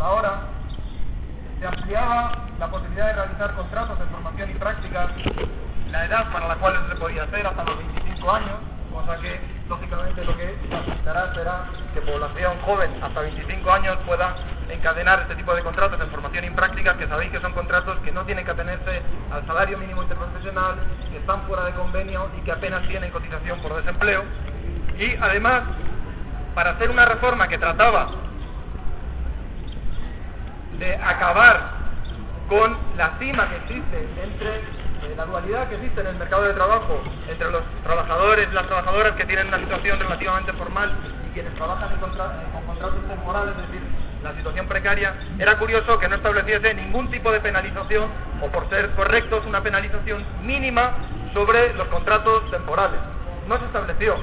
hasta ahora, se ampliaba la posibilidad de realizar contratos de formación y prácticas, la edad para la cual se podía hacer hasta los 25 años, cosa que lógicamente lo que facilitará será que población joven hasta 25 años pueda encadenar este tipo de contratos de formación y prácticas, que sabéis que son contratos que no tienen que atenerse al salario mínimo interprofesional, que están fuera de convenio y que apenas tienen cotización por desempleo. Y además, para hacer una reforma que trataba de acabar con la cima que existe entre la dualidad que existe en el mercado de trabajo entre los trabajadores y las trabajadoras que tienen una situación relativamente formal y quienes trabajan con contratos temporales, es decir, la situación precaria, era curioso que no estableciese ningún tipo de penalización, o por ser correctos, una penalización mínima sobre los contratos temporales. No se estableció.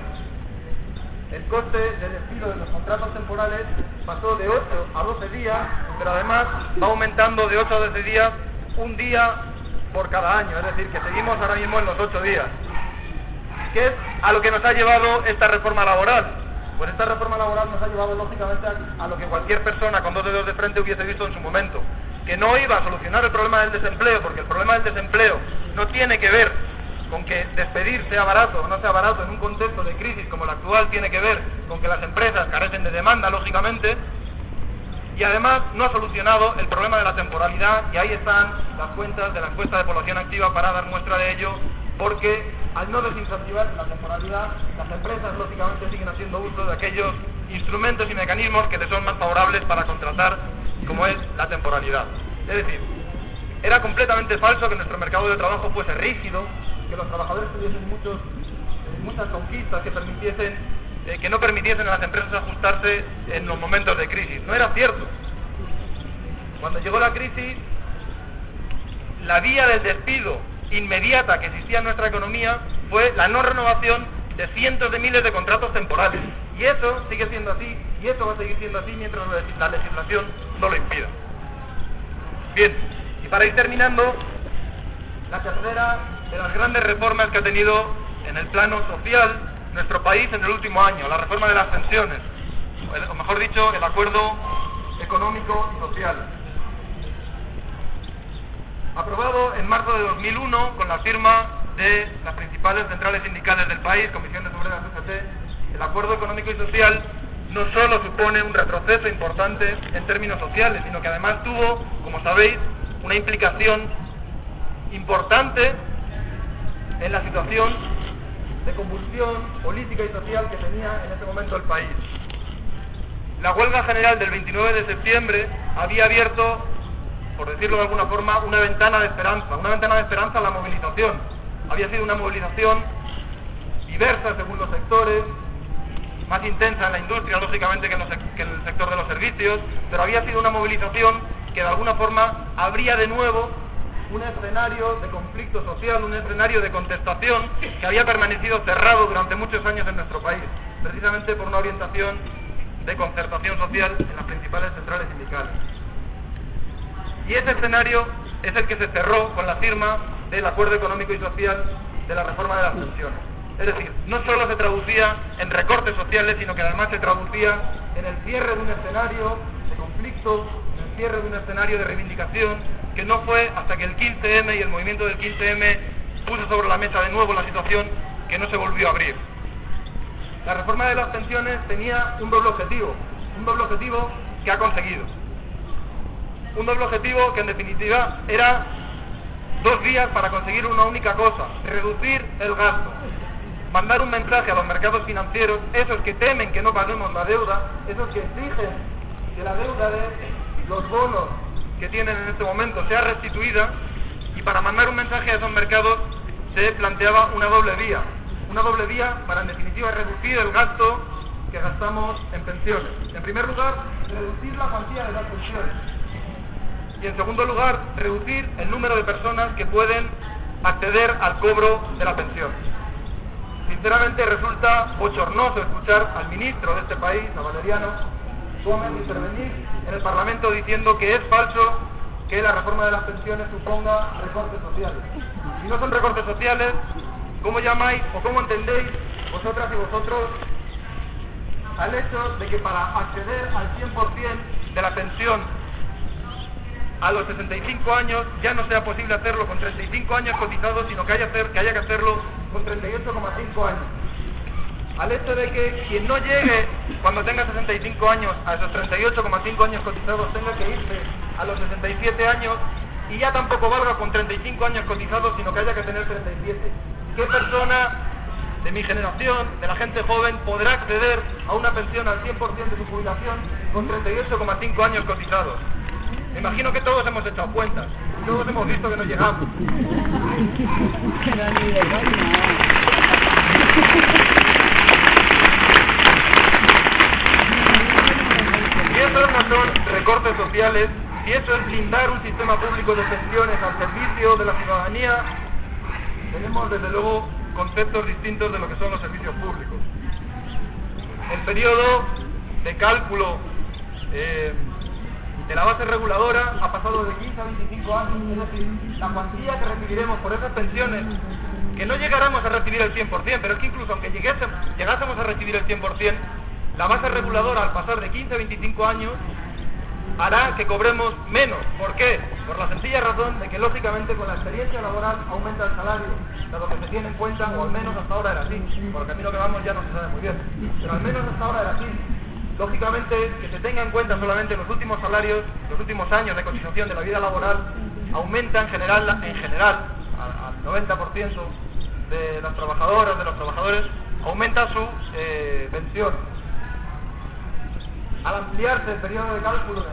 El coste de despido de los contratos temporales pasó de 8 a 12 días, pero además va aumentando de 8 a 12 días, un día por cada año, es decir, que seguimos ahora mismo en los 8 días. ¿Qué es a lo que nos ha llevado esta reforma laboral? Pues esta reforma laboral nos ha llevado lógicamente a lo que cualquier persona con dos dedos de frente hubiese visto en su momento, que no iba a solucionar el problema del desempleo, porque el problema del desempleo no tiene que ver con que despedir sea barato o no sea barato en un contexto de crisis como el actual, tiene que ver con que las empresas carecen de demanda, lógicamente, y además no ha solucionado el problema de la temporalidad, y ahí están las cuentas de la encuesta de población activa para dar muestra de ello, porque al no desincentivar la temporalidad, las empresas lógicamente siguen haciendo uso de aquellos instrumentos y mecanismos que les son más favorables para contratar, como es la temporalidad. Es decir, era completamente falso que nuestro mercado de trabajo fuese rígido, que los trabajadores tuviesen muchas conquistas que no permitiesen a las empresas ajustarse en los momentos de crisis. No era cierto. Cuando llegó la crisis, la vía del despido inmediata que existía en nuestra economía fue la no renovación de cientos de miles de contratos temporales. Y eso sigue siendo así, y eso va a seguir siendo así mientras la legislación no lo impida. Bien, y para ir terminando, la tercera de las grandes reformas que ha tenido en el plano social nuestro país en el último año, la reforma de las pensiones, o mejor dicho, el acuerdo económico y social. Aprobado en marzo de 2001 con la firma de las principales centrales sindicales del país, comisiones obreras, UGT, el acuerdo económico y social no solo supone un retroceso importante en términos sociales, sino que además tuvo, como sabéis, una implicación importante en la situación de convulsión política y social que tenía en ese momento el país. La huelga general del 29 de septiembre había abierto, por decirlo de alguna forma, una ventana de esperanza a la movilización. Había sido una movilización diversa según los sectores, más intensa en la industria, lógicamente, que en el sector de los servicios, pero había sido una movilización que de alguna forma abría de nuevo un escenario de conflicto social, un escenario de contestación que había permanecido cerrado durante muchos años en nuestro país, precisamente por una orientación de concertación social en las principales centrales sindicales. Y ese escenario es el que se cerró con la firma del acuerdo económico y social de la reforma de las pensiones. Es decir, no solo se traducía en recortes sociales, sino que además se traducía en el cierre de un escenario de conflicto, en el cierre de un escenario de reivindicación, que no fue hasta que el 15M y el movimiento del 15M puso sobre la mesa de nuevo la situación, que no se volvió a abrir. La reforma de las pensiones tenía un doble objetivo que ha conseguido. Un doble objetivo que en definitiva era 2 vías para conseguir una única cosa: reducir el gasto, mandar un mensaje a los mercados financieros, esos que temen que no paguemos la deuda, esos que exigen que la deuda de los bonos que tienen en este momento sea restituida, y para mandar un mensaje a esos mercados se planteaba una doble vía para en definitiva reducir el gasto que gastamos en pensiones. En primer lugar, reducir la cuantía de las pensiones, y en segundo lugar, reducir el número de personas que pueden acceder al cobro de la pensión. Sinceramente resulta bochornoso escuchar al ministro de este país, a Valeriano Gómez, intervenir en el Parlamento diciendo que es falso que la reforma de las pensiones suponga recortes sociales. Si no son recortes sociales, ¿cómo llamáis o cómo entendéis vosotras y vosotros al hecho de que para acceder al 100% de la pensión a los 65 años ya no sea posible hacerlo con 35 años cotizados, sino que haya que hacerlo con 38,5 años. Al hecho de que quien no llegue cuando tenga 65 años a esos 38,5 años cotizados tenga que irse a los 67 años y ya tampoco valga con 35 años cotizados, sino que haya que tener 37. ¿Qué persona de mi generación, de la gente joven, podrá acceder a una pensión al 100% de su jubilación con 38,5 años cotizados? Me imagino que todos hemos echado cuentas, todos hemos visto que no llegamos. Si eso no son recortes sociales, si eso es blindar un sistema público de pensiones al servicio de la ciudadanía, tenemos desde luego conceptos distintos de lo que son los servicios públicos. El periodo de cálculo de la base reguladora ha pasado de 15 a 25 años, es decir, la cuantía que recibiremos por esas pensiones, que no llegaremos a recibir el 100%, pero es que incluso aunque llegásemos a recibir el 100%, la base reguladora al pasar de 15 a 25 años hará que cobremos menos. ¿Por qué? Por la sencilla razón de que lógicamente con la experiencia laboral aumenta el salario, dado que se tiene en cuenta, o al menos hasta ahora era así, por el camino que vamos ya no se sabe muy bien, pero al menos hasta ahora era así. Lógicamente, que se tenga en cuenta solamente los últimos salarios, los últimos años de cotización de la vida laboral, aumenta en general al 90% de las trabajadoras, de los trabajadores, aumenta su pensión. Al ampliarse el periodo de cálculo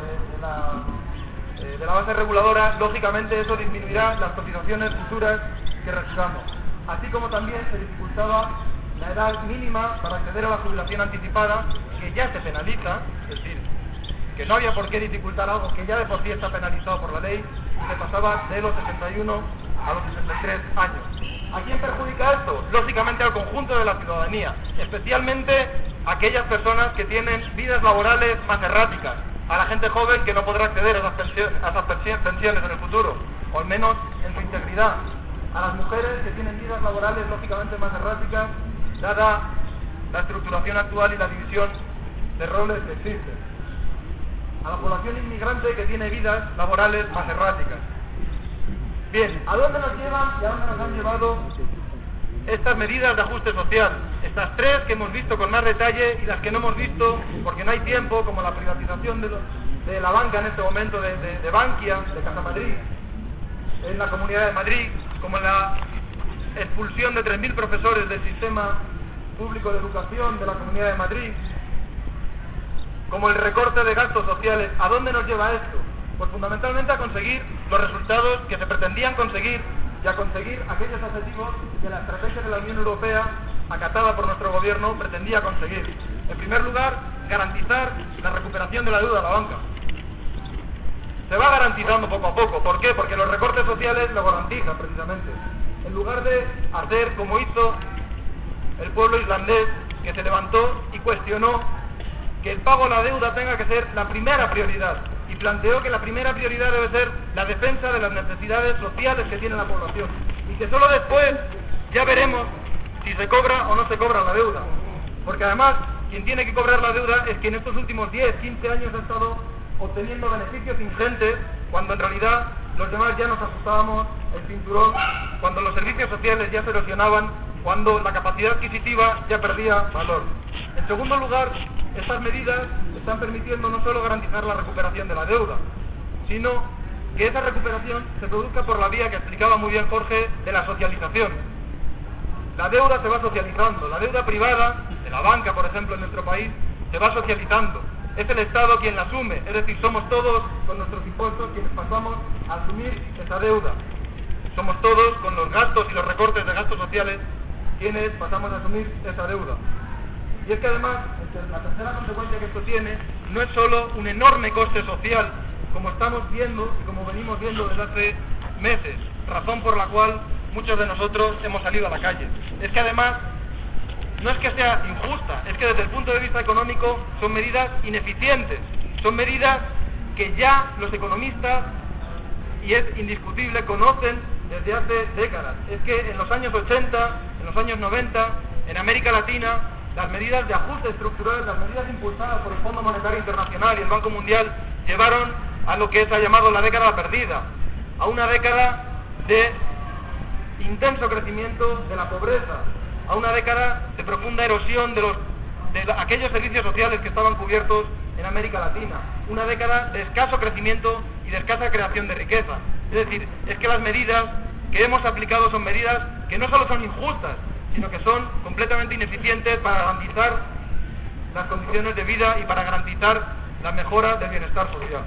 de la base reguladora, lógicamente eso disminuirá las cotizaciones futuras que recibamos, así como también se dificultaba la edad mínima para acceder a la jubilación anticipada, que ya se penaliza, es decir, que no había por qué dificultar algo que ya de por sí está penalizado por la ley, y se pasaba de los 61 a los 63 años. ¿A quién perjudica esto? Lógicamente al conjunto de la ciudadanía, especialmente a aquellas personas que tienen vidas laborales más erráticas, a la gente joven que no podrá acceder a esas pensiones en el futuro, o al menos en su integridad, a las mujeres que tienen vidas laborales lógicamente más erráticas, dada la estructuración actual y la división de roles que existe, a la población inmigrante que tiene vidas laborales más erráticas. Bien, ¿a dónde nos llevan y a dónde nos han llevado estas medidas de ajuste social? Estas tres que hemos visto con más detalle y las que no hemos visto porque no hay tiempo, como la privatización de la banca en este momento, de Bankia, de Caja Madrid, en la Comunidad de Madrid, como la expulsión de 3.000 profesores del sistema público de educación de la Comunidad de Madrid, como el recorte de gastos sociales. ¿A dónde nos lleva esto? Pues fundamentalmente a conseguir los resultados que se pretendían conseguir y a conseguir aquellos objetivos que la estrategia de la Unión Europea, acatada por nuestro gobierno, pretendía conseguir. En primer lugar, garantizar la recuperación de la deuda de la banca. Se va garantizando poco a poco. ¿Por qué? Porque los recortes sociales lo garantizan precisamente. En lugar de hacer como hizo el pueblo islandés, que se levantó y cuestionó que el pago a la deuda tenga que ser la primera prioridad, y planteó que la primera prioridad debe ser la defensa de las necesidades sociales que tiene la población, y que solo después ya veremos si se cobra o no se cobra la deuda, porque además quien tiene que cobrar la deuda es quien en estos últimos 10, 15 años ha estado obteniendo beneficios ingentes, cuando en realidad los demás ya nos ajustábamos el cinturón, cuando los servicios sociales ya se erosionaban, cuando la capacidad adquisitiva ya perdía valor. En segundo lugar, estas medidas están permitiendo no solo garantizar la recuperación de la deuda, sino que esa recuperación se produzca por la vía que explicaba muy bien Jorge, de la socialización. La deuda se va socializando, la deuda privada, de la banca por ejemplo en nuestro país, se va socializando. Es el Estado quien la asume, es decir, somos todos con nuestros impuestos quienes pasamos a asumir esa deuda. Somos todos con los gastos y los recortes de gastos sociales quienes pasamos a asumir esa deuda. Y es que además, la tercera consecuencia que esto tiene no es solo un enorme coste social, como estamos viendo y como venimos viendo desde hace meses, razón por la cual muchos de nosotros hemos salido a la calle. Es que además, no es que sea injusta, es que desde el punto de vista económico son medidas ineficientes, son medidas que ya los economistas, y es indiscutible, conocen desde hace décadas. Es que en los años 80, en los años 90, en América Latina, las medidas de ajuste estructural, las medidas impulsadas por el Fondo Monetario Internacional y el Banco Mundial, llevaron a lo que se ha llamado la década perdida, a una década de intenso crecimiento de la pobreza, a una década de profunda erosión de aquellos servicios sociales que estaban cubiertos en América Latina, una década de escaso crecimiento y de escasa creación de riqueza. Es decir, es que las medidas que hemos aplicado son medidas que no solo son injustas, sino que son completamente ineficientes para garantizar las condiciones de vida y para garantizar la mejora del bienestar social.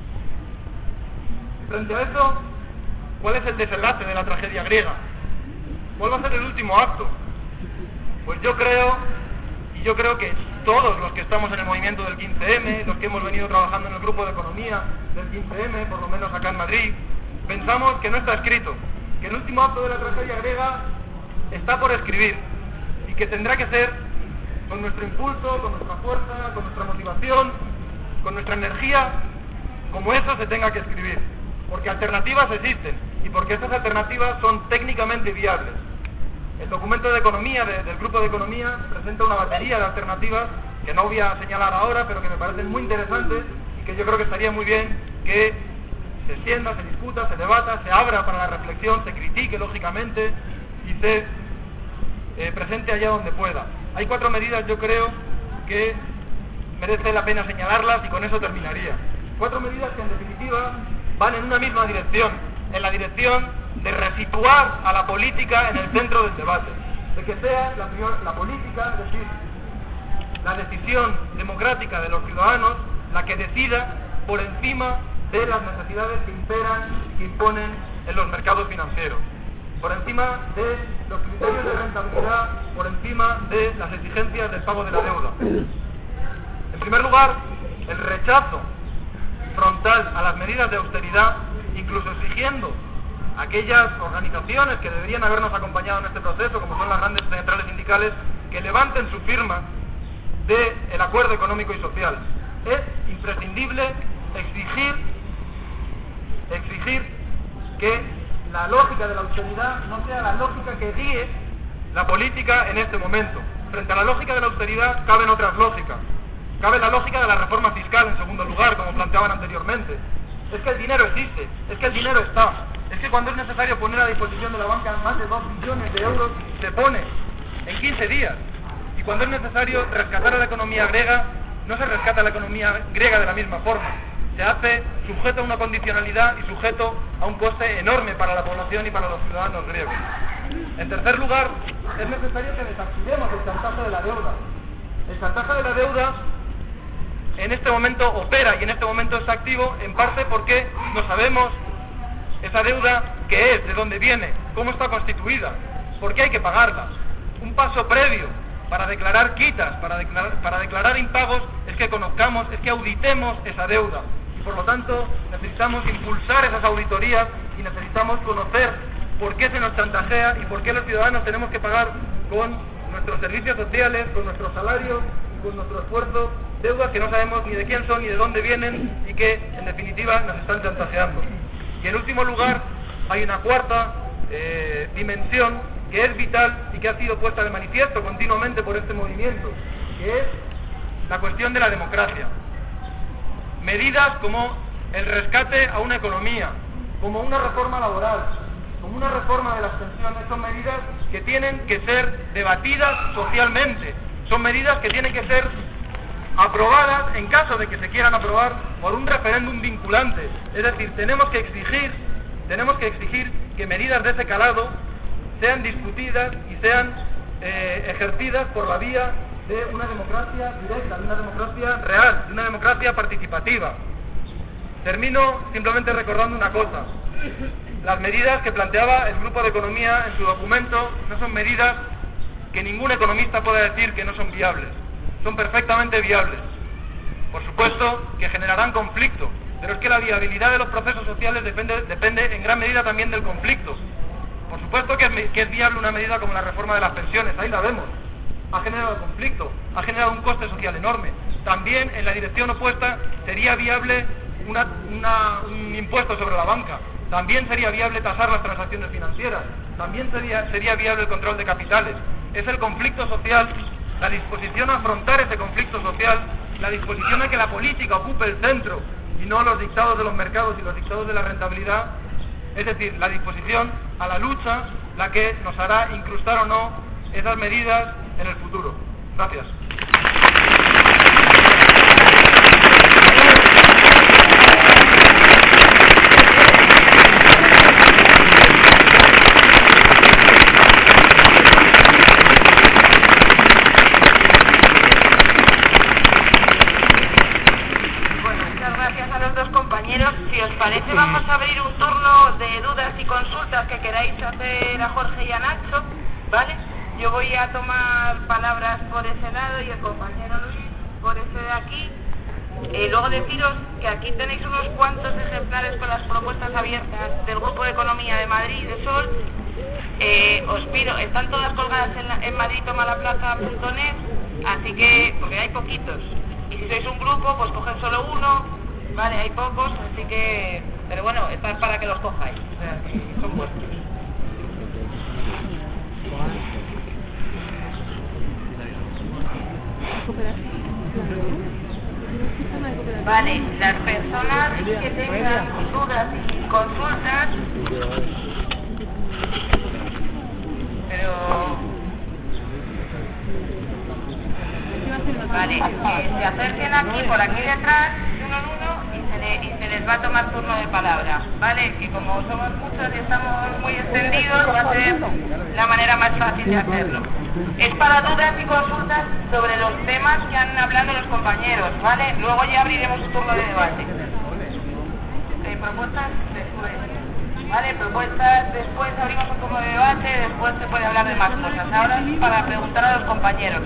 Frente a esto, ¿cuál es el desenlace de la tragedia griega? ¿Cuál va a ser el último acto? Pues yo creo que todos los que estamos en el movimiento del 15M, los que hemos venido trabajando en el grupo de economía del 15M, por lo menos acá en Madrid, pensamos que no está escrito, que el último acto de la tragedia griega está por escribir y que tendrá que ser con nuestro impulso, con nuestra fuerza, con nuestra motivación, con nuestra energía, como eso se tenga que escribir, porque alternativas existen y porque estas alternativas son técnicamente viables. El documento de economía del grupo de economía presenta una batería de alternativas que no voy a señalar ahora, pero que me parecen muy interesantes y que yo creo que estaría muy bien que se extienda, se discuta, se debata, se abra para la reflexión, se critique lógicamente y se presente allá donde pueda. Hay 4 medidas, yo creo, que merece la pena señalarlas y con eso terminaría. 4 medidas que en definitiva van en una misma dirección, en la dirección de resituar a la política en el centro del debate, de que sea la política, es decir, la decisión democrática de los ciudadanos, la que decida por encima de las necesidades que imperan y que imponen en los mercados financieros, por encima de los criterios de rentabilidad, por encima de las exigencias del pago de la deuda. En primer lugar, el rechazo frontal a las medidas de austeridad, incluso exigiendo a aquellas organizaciones que deberían habernos acompañado en este proceso, como son las grandes centrales sindicales, que levanten su firma del acuerdo económico y social. Es imprescindible exigir que la lógica de la austeridad no sea la lógica que guíe la política en este momento. Frente a la lógica de la austeridad caben otras lógicas. Cabe la lógica de la reforma fiscal en segundo lugar, como planteaban anteriormente. Es que el dinero existe, es que el dinero está. Es que cuando es necesario poner a disposición de la banca más de 2 billones de euros, se pone en 15 días. Y cuando es necesario rescatar a la economía griega, no se rescata la economía griega de la misma forma. Se hace sujeto a una condicionalidad y sujeto a un coste enorme para la población y para los ciudadanos griegos. En tercer lugar, es necesario que desactivemos el chantaje de la deuda. El chantaje de la deuda en este momento opera y en este momento es activo en parte porque no sabemos esa deuda qué es, de dónde viene, cómo está constituida, por qué hay que pagarla. Un paso previo para declarar quitas, para declarar impagos, es que conozcamos, es que auditemos esa deuda. Y por lo tanto necesitamos impulsar esas auditorías y necesitamos conocer por qué se nos chantajea y por qué los ciudadanos tenemos que pagar con nuestros servicios sociales, con nuestros salarios y con nuestro esfuerzo, deudas que no sabemos ni de quién son ni de dónde vienen y que en definitiva nos están chantajeando. Y en último lugar, hay una cuarta dimensión que es vital y que ha sido puesta de manifiesto continuamente por este movimiento, que es la cuestión de la democracia. Medidas como el rescate a una economía, como una reforma laboral, como una reforma de las pensiones, son medidas que tienen que ser debatidas socialmente, son medidas que tienen que ser aprobadas en caso de que se quieran aprobar por un referéndum vinculante. Es decir, tenemos que exigir que medidas de ese calado sean discutidas y sean ejercidas por la vía de una democracia directa, de una democracia real, de una democracia participativa. Termino simplemente recordando una cosa. Las medidas que planteaba el Grupo de Economía en su documento no son medidas que ningún economista pueda decir que no son viables. Son perfectamente viables. Por supuesto que generarán conflicto, pero es que la viabilidad de los procesos sociales depende en gran medida también del conflicto. Por supuesto que es viable una medida como la reforma de las pensiones, ahí la vemos. Ha generado conflicto, ha generado un coste social enorme. También en la dirección opuesta sería viable un impuesto sobre la banca. También sería viable tasar las transacciones financieras. También sería viable el control de capitales. Es el conflicto social, la disposición a afrontar ese conflicto social, la disposición a que la política ocupe el centro y no los dictados de los mercados y los dictados de la rentabilidad, es decir, la disposición a la lucha, la que nos hará incrustar o no esas medidas en el futuro. Gracias. Si os parece, vamos a abrir un turno de dudas y consultas que queráis hacer a Jorge y a Nacho, ¿vale? Yo voy a tomar palabras por ese lado y el compañero Luis por ese de aquí. Luego deciros que aquí tenéis unos cuantos ejemplares con las propuestas abiertas del Grupo de Economía de Madrid, de Sol. Os pido, están todas colgadas en madridtomalaplaza.net, así que, porque hay poquitos. Y si sois un grupo, pues coged solo uno. Vale, hay pocos, así que... Pero bueno, está para que los cojáis, o sea, que son vuestros. Vale, las personas que tengan dudas y consultas... Pero... Vale, se acerquen aquí, por aquí detrás, de uno en uno, y se les va a tomar turno de palabra, ¿vale? Que como somos muchos y estamos muy extendidos, va a ser la manera más fácil de hacerlo. Es para dudas y consultas sobre los temas que han hablado los compañeros, ¿vale? Luego ya abriremos un turno de debate. Propuestas después, ¿vale? Propuestas después, abrimos un turno de debate, después se puede hablar de más cosas. Ahora es para preguntar a los compañeros.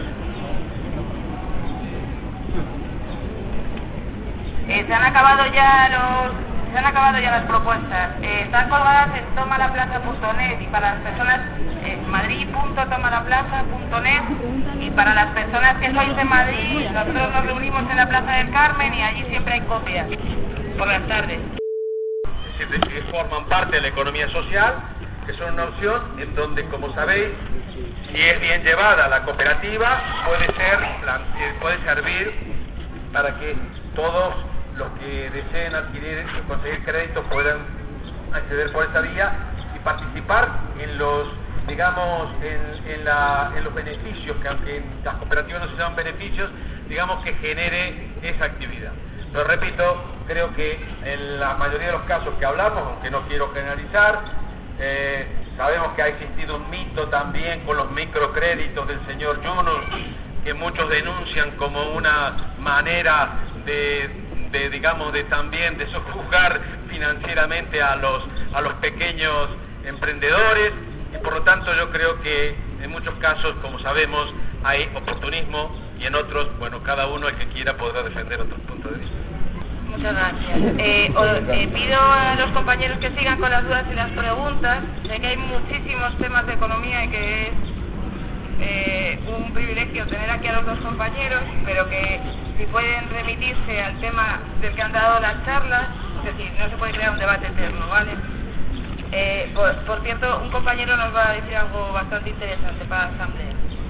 Se han acabado ya las propuestas. Están colgadas en tomalaplaza.net y para las personas madrid.tomalaplaza.net, y para las personas que sois de Madrid, nosotros nos reunimos en la Plaza del Carmen y allí siempre hay copias por las tardes. Que forman parte de la economía social, que son una opción en donde, como sabéis, si es bien llevada la cooperativa, puede servir para que todos los que deseen adquirir o conseguir crédito puedan acceder por esa vía y participar en los, digamos, en los beneficios, que aunque en las cooperativas no se llaman beneficios, digamos, que genere esa actividad. Pero repito, creo que en la mayoría de los casos que hablamos, aunque no quiero generalizar, sabemos que ha existido un mito también con los microcréditos del señor Yunus, que muchos denuncian como una manera de también de sojuzgar financieramente a los pequeños emprendedores, y por lo tanto yo creo que en muchos casos, como sabemos, hay oportunismo, y en otros, bueno, cada uno, el que quiera, podrá defender otros puntos de vista. Muchas gracias. Pido a los compañeros que sigan con las dudas y las preguntas. Sé que hay muchísimos temas de economía y que es un privilegio tener aquí a los dos compañeros, pero que si pueden remitirse al tema del que han dado las charlas, es decir, no se puede crear un debate eterno, ¿vale? Por cierto, un compañero nos va a decir algo bastante interesante para la asamblea.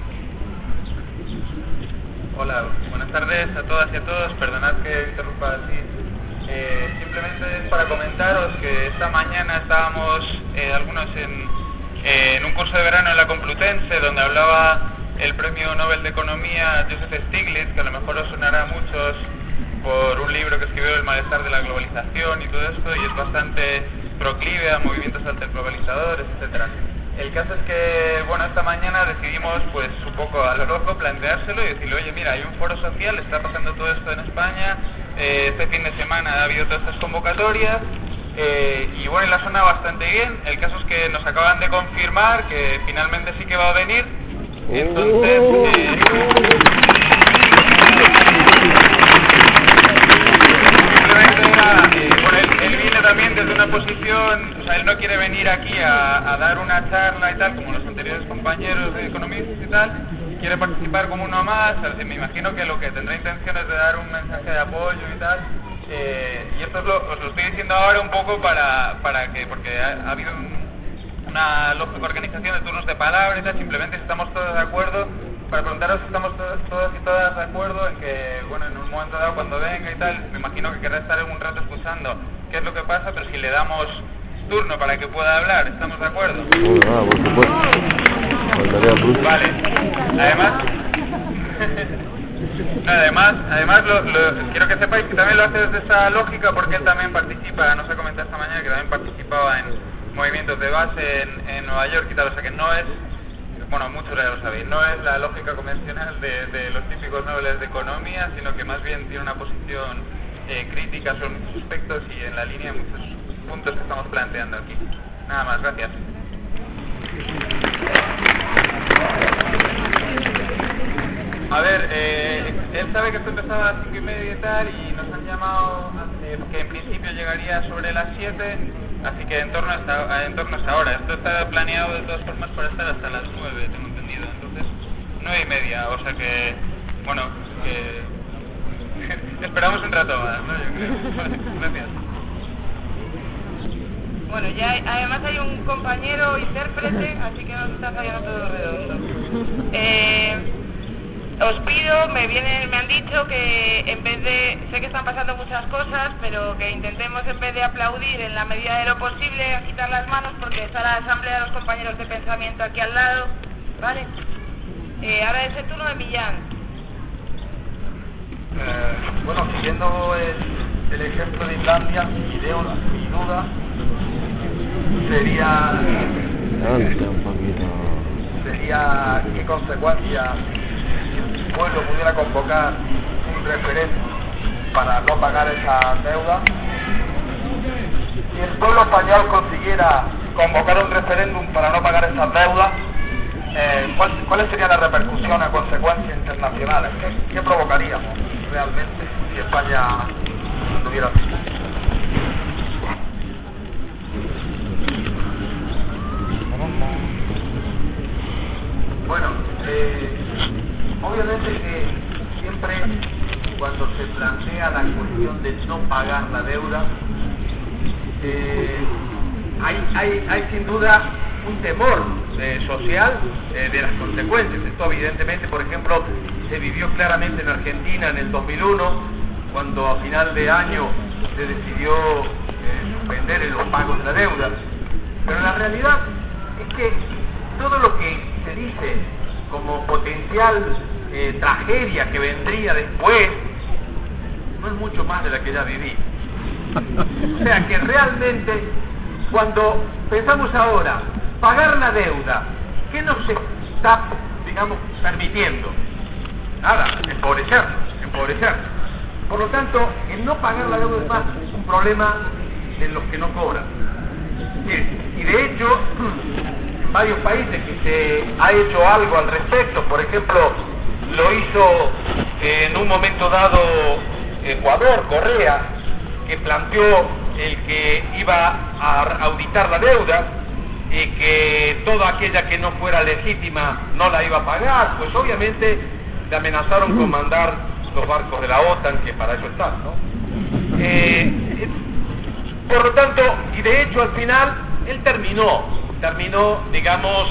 Hola, buenas tardes a todas y a todos, perdonad que interrumpa así. Simplemente es para comentaros que esta mañana estábamos algunos en un curso de verano en la Complutense, donde hablaba el premio Nobel de Economía Joseph Stiglitz, que a lo mejor os sonará a muchos por un libro que escribió, El malestar de la globalización y todo esto, y es bastante proclive a movimientos antiglobalizadores, etcétera. El caso es que, bueno, esta mañana decidimos, pues, un poco a lo loco planteárselo y decirle, oye, mira, hay un foro social, está pasando todo esto en España, este fin de semana ha habido todas estas convocatorias, y bueno, y la suena bastante bien. El caso es que nos acaban de confirmar que finalmente sí que va a venir, entonces... Él viene también desde una posición, o sea, él no quiere venir aquí a dar una charla y tal, como los anteriores compañeros de economistas y tal, quiere participar como uno más. Me imagino que lo que tendrá intención es de dar un mensaje de apoyo y tal, y esto os lo estoy diciendo ahora un poco para que, porque ha habido una lógica organización de turnos de palabra y tal. Simplemente si estamos todos de acuerdo, para preguntaros si estamos todos y todas de acuerdo en que, bueno, en un momento dado cuando venga y tal, me imagino que querrá estar un rato escuchando qué es lo que pasa, pero si le damos turno para que pueda hablar, ¿estamos de acuerdo? Por supuesto. Vale. Además quiero que sepáis que también lo hace desde esa lógica porque él también participa, nos ha comentado esta mañana que también participaba en movimientos de base en Nueva York y tal, o sea que no es, bueno, muchos ya lo sabéis, no es la lógica convencional de los típicos nobles de economía, sino que más bien tiene una posición crítica sobre muchos aspectos y en la línea de muchos puntos que estamos planteando aquí. Nada más, gracias. A ver, él sabe que esto empezaba a las 5:30 y tal, y nos han llamado que en principio llegaría sobre las 7, así que en torno a esta hora. Esto está planeado de todas formas para estar hasta las 9, tengo entendido. Entonces, 9:30, o sea que, bueno, que esperamos un rato más, ¿no? Yo creo. Vale, gracias. Bueno, ya además hay un compañero intérprete, así que nos está fallando todo redondo. Os pido, me han dicho que en vez de, sé que están pasando muchas cosas, pero que intentemos en vez de aplaudir en la medida de lo posible, agitar las manos porque está la asamblea de los compañeros de pensamiento aquí al lado, ¿vale? Ahora es el turno de Millán. Bueno, siguiendo el ejemplo de Islandia, mi duda sería qué consecuencias si el pueblo pudiera convocar un referéndum para no pagar esa deuda. Si el pueblo español consiguiera convocar un referéndum para no pagar esas deudas, ¿cuáles serían las repercusiones a consecuencias internacionales? ¿Qué provocaríamos realmente si España tuviera así? Bueno, obviamente que siempre cuando se plantea la cuestión de no pagar la deuda, hay sin duda un temor social de las consecuencias. Esto evidentemente, por ejemplo, se vivió claramente en Argentina en el 2001, cuando a final de año se decidió suspender los pagos de la deuda. Pero la realidad es que todo lo que se dice como potencial tragedia que vendría después no es mucho más de la que ya viví. O sea que realmente cuando pensamos ahora pagar la deuda, ¿qué nos está, digamos, permitiendo? Nada, empobrecernos. Por lo tanto, el no pagar la deuda es más un problema de los que no cobran. Y de hecho, en varios países que se ha hecho algo al respecto, por ejemplo, lo hizo en un momento dado Ecuador, Correa, que planteó el que iba a auditar la deuda y que toda aquella que no fuera legítima no la iba a pagar, pues obviamente le amenazaron con mandar los barcos de la OTAN, que para eso están, ¿no? Por lo tanto, y de hecho al final, él terminó, digamos,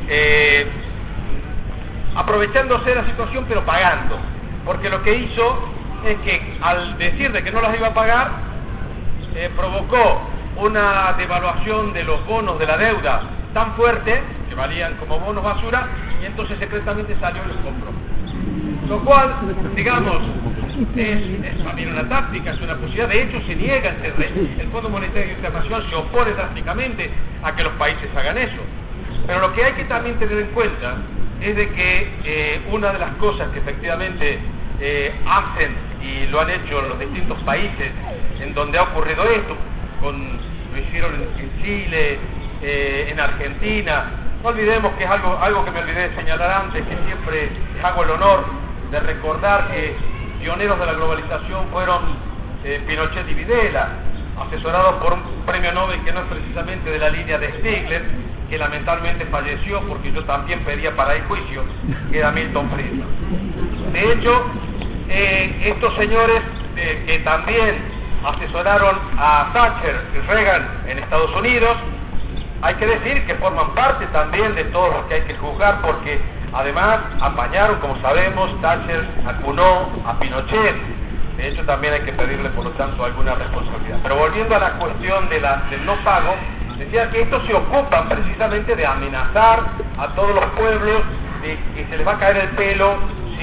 aprovechándose de la situación, pero pagando, porque lo que hizo es que al decir de que no las iba a pagar, provocó una devaluación de los bonos de la deuda tan fuerte, que valían como bonos basura, y entonces secretamente salió y los compró. Lo cual, digamos, es también una táctica, es una posibilidad. De hecho, se niega el Fondo Monetario Internacional, se opone drásticamente a que los países hagan eso. Pero lo que hay que también tener en cuenta es de que una de las cosas que efectivamente hacen y lo han hecho en los distintos países en donde ha ocurrido esto, lo hicieron en Chile, en Argentina. No olvidemos que es algo que me olvidé de señalar antes, que siempre hago el honor de recordar que pioneros de la globalización fueron Pinochet y Videla, asesorados por un premio Nobel que no es precisamente de la línea de Stiglitz, que lamentablemente falleció porque yo también pedía para el juicio, que era Milton Friedman. De hecho, estos señores que también asesoraron a Thatcher y Reagan en Estados Unidos, hay que decir que forman parte también de todos los que hay que juzgar, porque Además, apañaron, como sabemos, Thatcher acunó a Pinochet. De hecho, también hay que pedirle, por lo tanto, alguna responsabilidad. Pero volviendo a la cuestión del no pago, decía que estos se ocupan precisamente de amenazar a todos los pueblos de que se les va a caer el pelo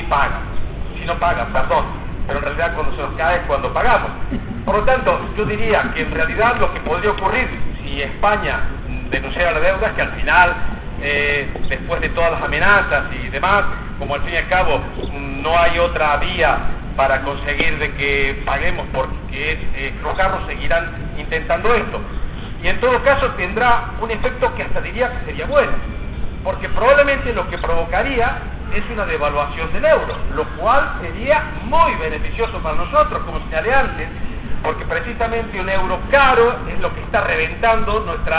si no pagan, perdón. Pero en realidad cuando se nos cae es cuando pagamos. Por lo tanto, yo diría que en realidad lo que podría ocurrir si España denunciara la deuda es que al final, después de todas las amenazas y demás, como al fin y al cabo no hay otra vía para conseguir de que paguemos, porque los carros seguirán intentando esto. Y en todo caso tendrá un efecto que hasta diría que sería bueno, porque probablemente lo que provocaría es una devaluación del euro, lo cual sería muy beneficioso para nosotros, como señalé antes, porque precisamente un euro caro es lo que está reventando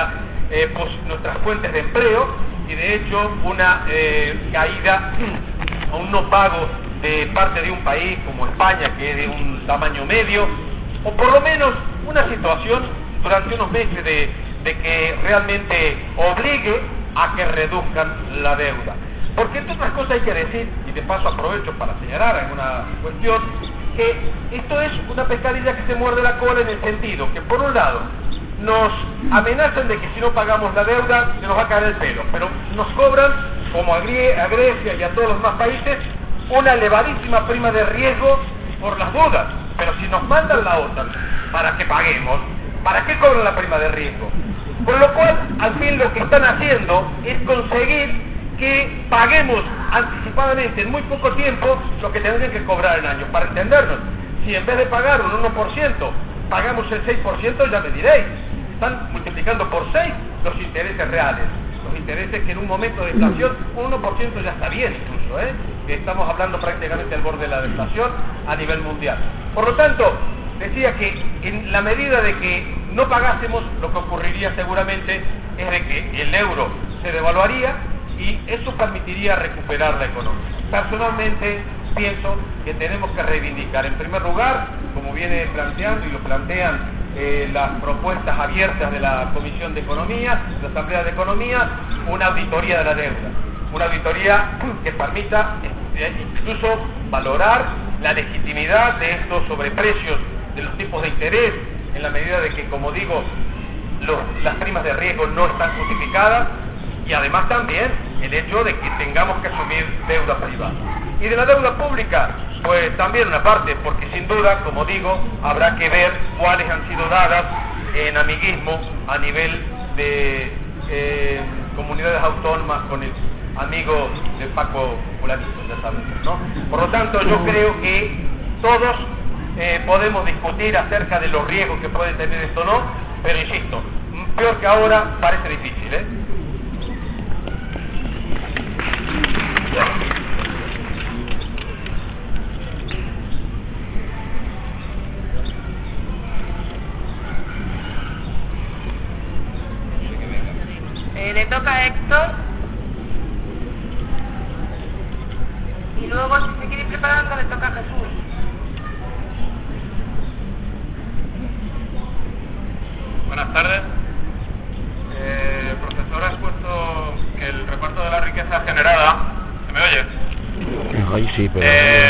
nuestras fuentes de empleo, y de hecho una caída o un no pago de parte de un país como España, que es de un tamaño medio, o por lo menos una situación durante unos meses de que realmente obligue a que reduzcan la deuda. Porque entre otras cosas hay que decir, y de paso aprovecho para señalar alguna cuestión, que esto es una pescadilla que se muerde la cola, en el sentido que por un lado nos amenazan de que si no pagamos la deuda se nos va a caer el pelo, pero nos cobran, como a Grecia y a todos los demás países, una elevadísima prima de riesgo por las dudas. Pero si nos mandan la OTAN para que paguemos, ¿para qué cobran la prima de riesgo? Con lo cual, al fin lo que están haciendo es conseguir que paguemos anticipadamente en muy poco tiempo lo que tendrían que cobrar en año. Para entendernos, si en vez de pagar un 1%, pagamos el 6%, ya me diréis, están multiplicando por 6 los intereses reales. Los intereses que en un momento de inflación, un 1% ya está bien incluso, que estamos hablando prácticamente al borde de la deflación a nivel mundial. Por lo tanto, decía que en la medida de que no pagásemos, lo que ocurriría seguramente es de que el euro se devaluaría y eso permitiría recuperar la economía. Personalmente pienso que tenemos que reivindicar, en primer lugar, como viene planteando y lo plantean las propuestas abiertas de la Comisión de Economía, de la Asamblea de Economía, una auditoría de la deuda. Una auditoría que permita incluso valorar la legitimidad de estos sobreprecios de los tipos de interés, en la medida de que, como digo, las primas de riesgo no están justificadas, y además también el hecho de que tengamos que asumir deuda privada. Y de la deuda pública, pues también una parte, porque sin duda, como digo, habrá que ver cuáles han sido dadas en amiguismo a nivel de comunidades autónomas con el amigo de Paco Fulanito, ya saben, ¿no? Por lo tanto, yo creo que todos podemos discutir acerca de los riesgos que puede tener esto o no, pero insisto, peor que ahora parece difícil, Le toca a Héctor y luego, si se quiere ir preparando, le toca a Jesús. Buenas tardes. Profesor, has puesto que el reparto de la riqueza generada... ¿Se me oye? Ay, sí, pero...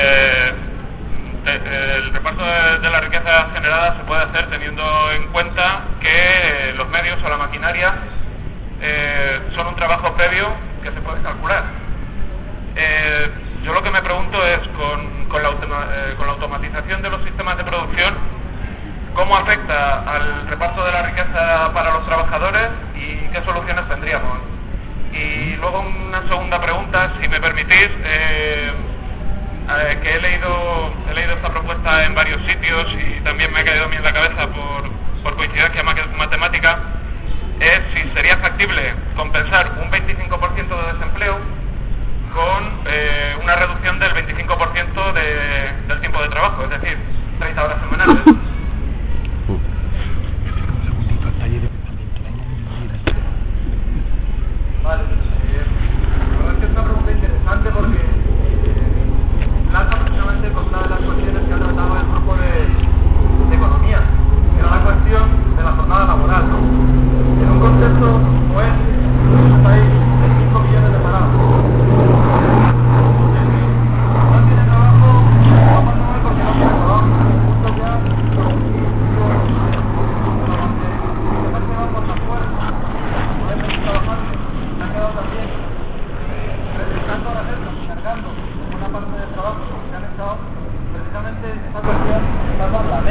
el reparto de la riqueza generada se puede hacer teniendo en cuenta que los medios o la maquinaria son un trabajo previo que se puede calcular. Yo lo que me pregunto es, con la automatización de los sistemas de producción, ¿cómo afecta al reparto de la riqueza para los trabajadores y qué soluciones tendríamos? Y luego una segunda pregunta, si me permitís, que he leído esta propuesta en varios sitios y también me ha caído a mí en la cabeza por coincidencia matemática, es si sería factible compensar un 25% de desempleo con una reducción del 25% del tiempo de trabajo, es decir, 30 horas semanales. Vale, la verdad es que es una pregunta interesante porque lanza precisamente con una de las cuestiones que ha tratado el grupo de economía, que era la cuestión de la jornada laboral, ¿no? En un contexto como este, en un país de 5 millones de parados,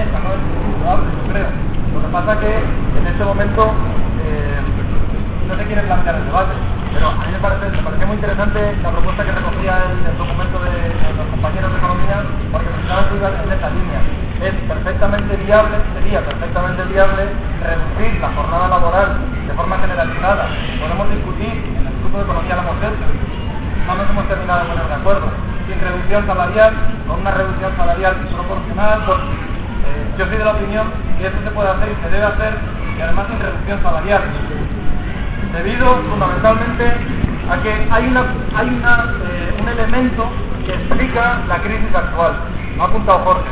mesa, no es indudable, yo creo. Lo que pasa que en este momento no se quiere plantear el debate, pero a mí me pareció muy interesante la propuesta que recogía el documento de los compañeros de economía, porque precisamente iba en esa línea. Es perfectamente viable, sería perfectamente viable reducir la jornada laboral de forma generalizada. Podemos discutir, en el grupo de economía lo hemos hecho, no nos hemos terminado de poner de acuerdo, sin reducción salarial, con una reducción salarial proporcional, yo soy de la opinión que eso se puede hacer y se debe hacer, y además sin reducción salarial, debido fundamentalmente a que hay un elemento que explica la crisis actual, lo ha apuntado Jorge.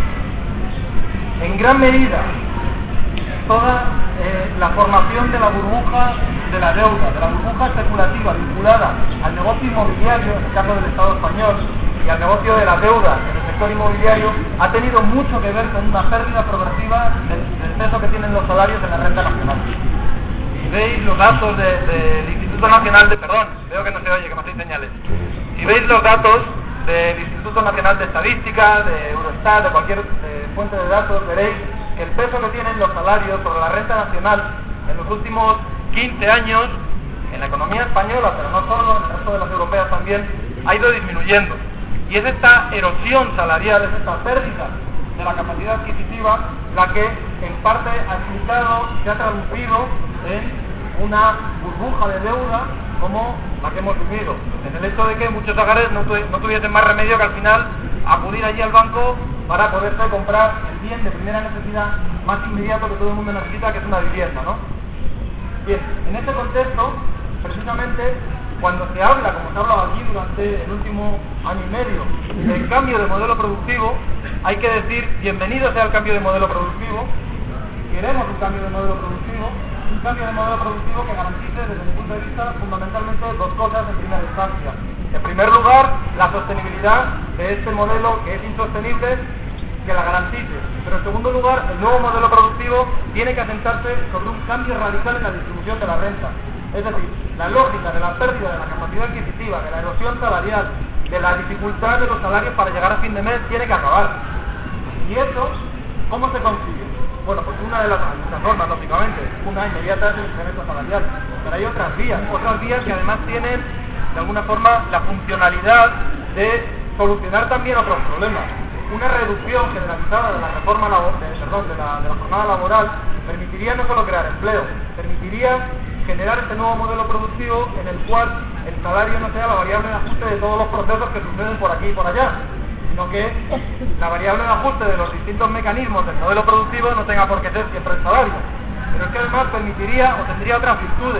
En gran medida, toda la formación de la burbuja de la deuda, de la burbuja especulativa vinculada al negocio inmobiliario, en el caso del Estado español, y al negocio de la deuda en el sector inmobiliario, ha tenido mucho que ver con una pérdida progresiva del peso que tienen los salarios en la renta nacional. Si veis los datos del Instituto Nacional de... Perdón, veo que no se oye, que me hacéis señales. Si veis los datos del Instituto Nacional de Estadística, de Eurostat, de cualquier fuente de datos, veréis que el peso que tienen los salarios sobre la renta nacional en los últimos 15 años, en la economía española, pero no solo, en el resto de las europeas también, ha ido disminuyendo. Y es esta erosión salarial, es esta pérdida de la capacidad adquisitiva la que en parte ha explicado y se ha traducido en una burbuja de deuda como la que hemos vivido, en el hecho de que muchos hogares no tuviesen más remedio que al final acudir allí al banco para poderse comprar el bien de primera necesidad más inmediato que todo el mundo necesita, que es una vivienda, ¿no? Bien, en este contexto, precisamente, cuando se habla, como se ha hablado aquí durante el último año y medio, del cambio de modelo productivo, hay que decir, bienvenido sea el cambio de modelo productivo, queremos un cambio de modelo productivo que garantice, desde mi punto de vista, fundamentalmente dos cosas en primera instancia. En primer lugar, la sostenibilidad de este modelo que es insostenible, que la garantice. Pero en segundo lugar, el nuevo modelo productivo tiene que asentarse sobre un cambio radical en la distribución de la renta. Es decir, la lógica de la pérdida de la capacidad adquisitiva, de la erosión salarial, de la dificultad de los salarios para llegar a fin de mes tiene que acabar. ¿Y eso cómo se consigue? Bueno, pues una de las formas, lógicamente, una inmediata es el incremento salarial, pero hay otras vías que además tienen, de alguna forma, la funcionalidad de solucionar también otros problemas. Una reducción generalizada de la reforma de la jornada laboral permitiría no solo crear empleo, permitiría generar este nuevo modelo productivo en el cual el salario no sea la variable de ajuste de todos los procesos que suceden por aquí y por allá, sino que la variable de ajuste de los distintos mecanismos del modelo productivo no tenga por qué ser siempre el salario, pero es que además permitiría o tendría otras virtudes.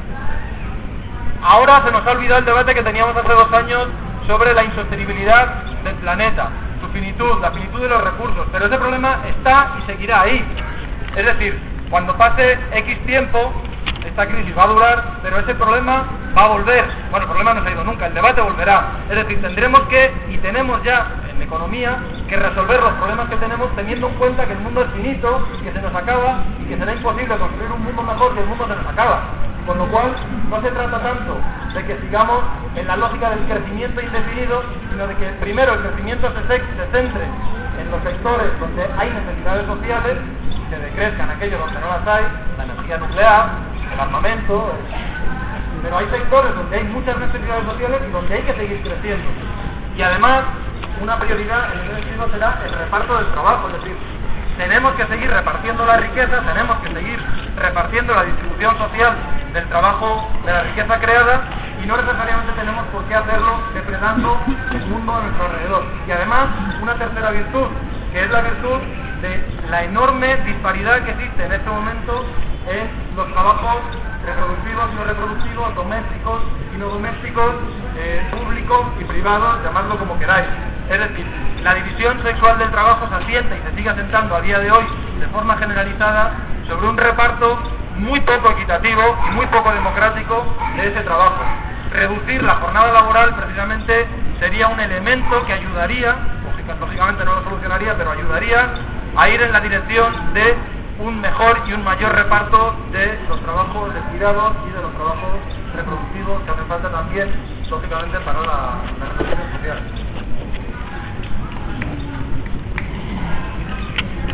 Ahora se nos ha olvidado el debate que teníamos hace 2 años sobre la insostenibilidad del planeta, su finitud, la finitud de los recursos, pero ese problema está y seguirá ahí. Es decir, cuando pase X tiempo, esta crisis va a durar, pero ese problema va a volver. Bueno, el problema no se ha ido nunca, el debate volverá. Es decir, tendremos que, y tenemos ya en economía, que resolver los problemas que tenemos teniendo en cuenta que el mundo es finito, que se nos acaba y que será imposible construir un mundo mejor si el mundo se nos acaba. Con lo cual, no se trata tanto de que sigamos en la lógica del crecimiento indefinido, sino de que primero el crecimiento se centre en los sectores donde hay necesidades sociales, se decrezcan aquellos donde no las hay, la energía nuclear, el armamento, pero hay sectores donde hay muchas necesidades sociales y donde hay que seguir creciendo. Y además, una prioridad en ese sentido será el reparto del trabajo, es decir, tenemos que seguir repartiendo la riqueza, tenemos que seguir repartiendo la distribución social del trabajo, de la riqueza creada, y no necesariamente tenemos por qué hacerlo depredando el mundo a nuestro alrededor. Y además, una tercera virtud, que es la virtud de la enorme disparidad que existe en este momento en los trabajos reproductivos y no reproductivos, domésticos y no domésticos, públicos y privados, llamadlo como queráis. Es decir, la división sexual del trabajo se asienta y se sigue asentando a día de hoy de forma generalizada sobre un reparto muy poco equitativo y muy poco democrático de ese trabajo. Reducir la jornada laboral precisamente sería un elemento que ayudaría, lógicamente no lo solucionaría, pero ayudaría a ir en la dirección de un mejor y un mayor reparto de los trabajos de cuidados y de los trabajos reproductivos que hacen falta también, lógicamente, para la relación social.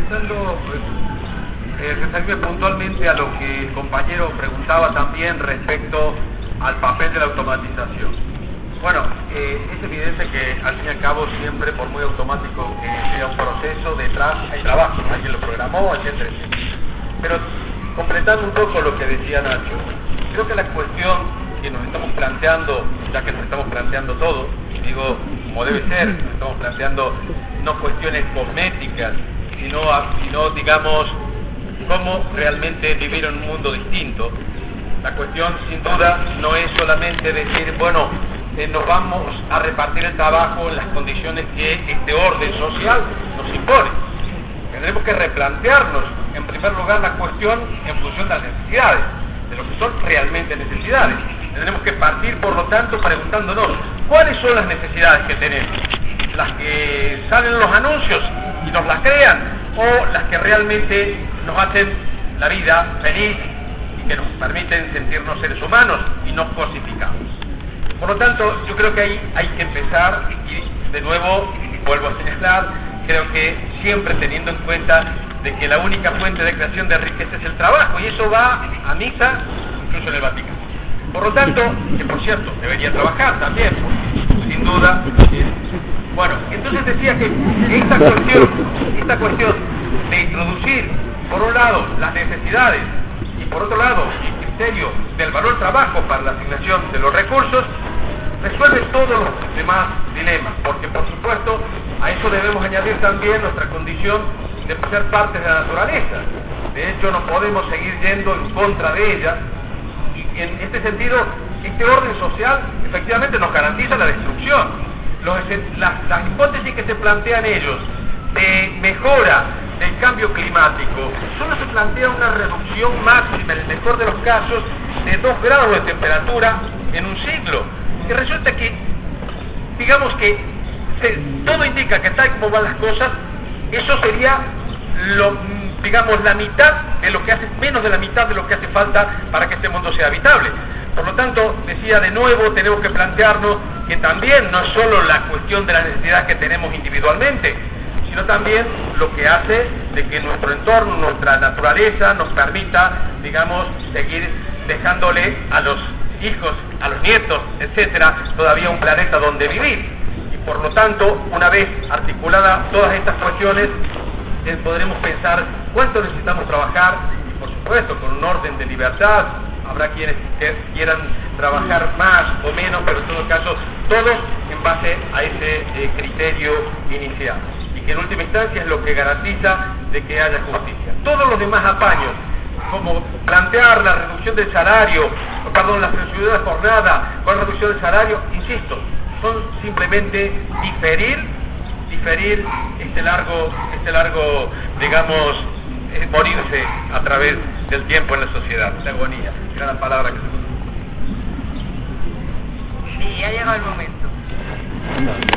pensando, referirme puntualmente a lo que el compañero preguntaba también respecto al papel de la automatización. Bueno, es evidente que al fin y al cabo siempre, por muy automático que sea un proceso, detrás hay trabajo, alguien lo programó, etcétera, etcétera. Pero completando un poco lo que decía Nacho, creo que la cuestión que nos estamos planteando, ya que nos estamos planteando todo, y digo como debe ser, nos estamos planteando no cuestiones cosméticas, sino digamos cómo realmente vivir en un mundo distinto. La cuestión sin duda no es solamente decir, bueno, nos vamos a repartir el trabajo en las condiciones que este orden social nos impone. Tendremos que replantearnos, en primer lugar, la cuestión en función de las necesidades, de lo que son realmente necesidades. Tendremos que partir, por lo tanto, preguntándonos, ¿cuáles son las necesidades que tenemos? ¿Las que salen en los anuncios y nos las crean? ¿O las que realmente nos hacen la vida feliz y que nos permiten sentirnos seres humanos y no cosificados? Por lo tanto, yo creo que ahí hay que empezar, y de nuevo, vuelvo a señalar, creo que siempre teniendo en cuenta de que la única fuente de creación de riqueza es el trabajo, y eso va a misa incluso en el Vaticano. Por lo tanto, que por cierto, debería trabajar también, sin duda. Bueno, entonces decía que esta cuestión de introducir, por un lado, las necesidades, y por otro lado, el criterio del valor trabajo para la asignación de los recursos, resuelve todos los demás dilemas, porque por supuesto a eso debemos añadir también nuestra condición de ser parte de la naturaleza. De hecho, no podemos seguir yendo en contra de ella, y en este sentido, este orden social efectivamente nos garantiza la destrucción. Las hipótesis que se plantean ellos de mejora del cambio climático, solo se plantea una reducción máxima, en el mejor de los casos, de 2 grados de temperatura en un siglo. Y resulta que, digamos que todo indica que tal como van las cosas, eso sería la mitad de lo que hace, menos de la mitad de lo que hace falta para que este mundo sea habitable. Por lo tanto, decía de nuevo, tenemos que plantearnos que también no es solo la cuestión de las necesidades que tenemos individualmente, sino también lo que hace de que nuestro entorno, nuestra naturaleza nos permita, digamos, seguir dejándole a los hijos, a los nietos, etcétera, todavía un planeta donde vivir. Y por lo tanto, una vez articuladas todas estas cuestiones, podremos pensar cuánto necesitamos trabajar, y por supuesto con un orden de libertad. Habrá quienes quieran trabajar más o menos, pero en todo caso, todos en base a ese criterio inicial, y que en última instancia es lo que garantiza de que haya justicia. Todos los demás apaños, como plantear la reducción del salario, la flexibilidad de jornada con la reducción del salario, insisto, son simplemente diferir este largo, digamos, morirse a través del tiempo en la sociedad, la agonía, era la palabra que se usa. Sí, ha llegado el momento.